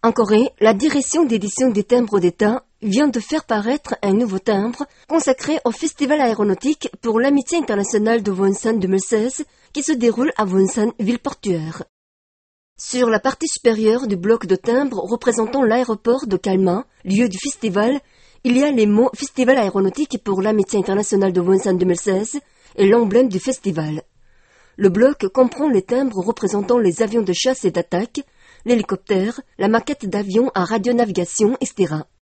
En Corée, la direction d'édition des timbres d'État vient de faire paraître un nouveau timbre consacré au Festival aéronautique pour l'amitié internationale de Wonsan 2016 qui se déroule à Wonsan, ville portuaire. Sur la partie supérieure du bloc de timbres représentant l'aéroport de Kalma, lieu du festival, il y a les mots Festival aéronautique pour l'amitié internationale de Wonsan 2016 et l'emblème du festival. Le bloc comprend les timbres représentant les avions de chasse et d'attaque, l'hélicoptère, la maquette d'avion à radionavigation, etc.